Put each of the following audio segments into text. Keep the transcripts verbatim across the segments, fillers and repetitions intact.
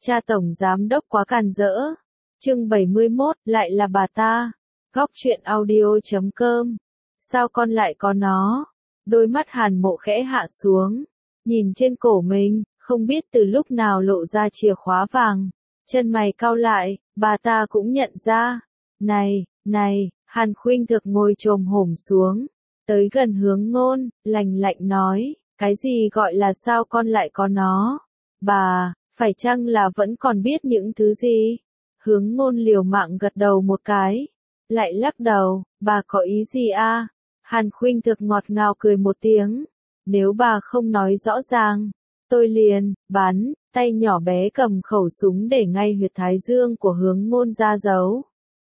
Cha tổng giám đốc quá càn rỡ. Chương bảy mươi mốt, lại là bà ta. Góc truyện audio chấm com. Sao con lại có nó? Đôi mắt Hàn Mộ khẽ hạ xuống, nhìn trên cổ mình, không biết từ lúc nào lộ ra chìa khóa vàng. Chân mày cau lại, bà ta cũng nhận ra. Này, này, Hàn Khuynh Thực ngồi chồm hổm xuống, tới gần Hướng Ngôn, lạnh lạnh nói, cái gì gọi là sao con lại có nó? Bà, phải chăng là vẫn còn biết những thứ gì? Hướng Ngôn liều mạng gật đầu một cái, lại lắc đầu, bà có ý gì a? Hàn Khuynh Thực ngọt ngào cười một tiếng, nếu bà không nói rõ ràng, tôi liền bắn. Tay nhỏ bé cầm khẩu súng để ngay huyệt thái dương của Hướng Ngôn ra giấu.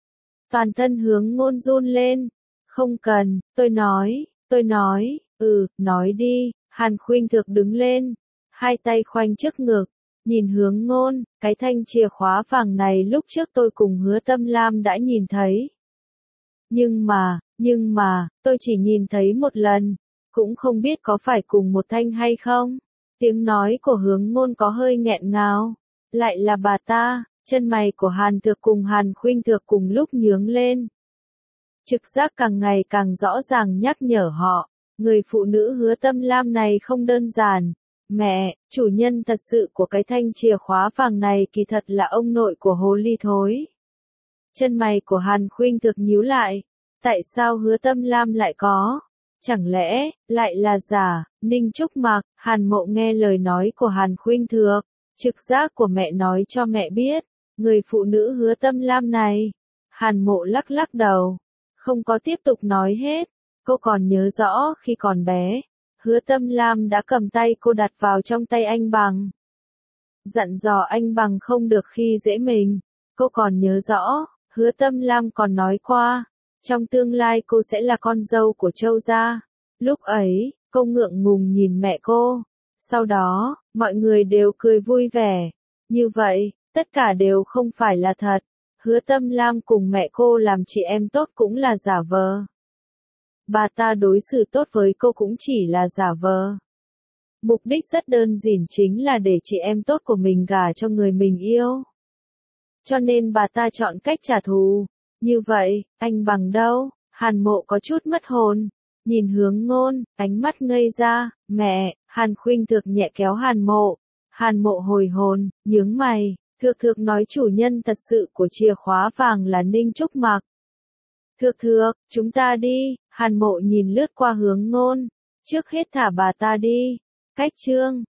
Toàn thân Hướng Ngôn run lên. Không cần, tôi nói, tôi nói, ừ, nói đi. Hàn Khuynh Thực đứng lên, hai tay khoanh trước ngực, nhìn Hướng Ngôn, cái thanh chìa khóa vàng này lúc trước tôi cùng Hứa Tâm Lam đã nhìn thấy. Nhưng mà, nhưng mà, tôi chỉ nhìn thấy một lần, cũng không biết có phải cùng một thanh hay không. Tiếng nói của Hướng Ngôn có hơi nghẹn ngào. Lại là bà ta. Chân mày của Hàn Thực cùng Hàn Khuynh Thực cùng lúc nhướng lên. Trực giác càng ngày càng rõ ràng nhắc nhở họ, người phụ nữ Hứa Tâm Lam này không đơn giản. Mẹ, chủ nhân thật sự của cái thanh chìa khóa vàng này kỳ thật là ông nội của hồ ly thối. Chân mày của Hàn Khuynh Thực nhíu lại. Tại sao Hứa Tâm Lam lại có? Chẳng lẽ, lại là giả? Ninh Trúc Mạc, Hàn Mộ nghe lời nói của Hàn Khuynh Thực. Trực giác của mẹ nói cho mẹ biết, người phụ nữ Hứa Tâm Lam này. Hàn Mộ lắc lắc đầu, không có tiếp tục nói hết. Cô còn nhớ rõ khi còn bé, Hứa Tâm Lam đã cầm tay cô đặt vào trong tay anh Bằng. Dặn dò anh Bằng không được khi dễ mình. Cô còn nhớ rõ, Hứa Tâm Lam còn nói qua, trong tương lai cô sẽ là con dâu của Châu gia. Lúc ấy, cô ngượng ngùng nhìn mẹ cô. Sau đó, mọi người đều cười vui vẻ. Như vậy, tất cả đều không phải là thật. Hứa Tâm Lam cùng mẹ cô làm chị em tốt cũng là giả vờ. Bà ta đối xử tốt với cô cũng chỉ là giả vờ. Mục đích rất đơn giản chính là để chị em tốt của mình gả cho người mình yêu. Cho nên bà ta chọn cách trả thù. Như vậy, anh Bằng đâu? Hàn Mộ có chút mất hồn. Nhìn Hướng Ngôn, ánh mắt ngây ra. Mẹ, Hàn Khuynh Thực nhẹ kéo Hàn Mộ. Hàn Mộ hồi hồn, nhướng mày. Thược Thược nói chủ nhân thật sự của chìa khóa vàng là Ninh Trúc Mạc. Thược Thược, chúng ta đi. Hàn Mộ nhìn lướt qua Hướng Ngôn. Trước hết thả bà ta đi. Cách chương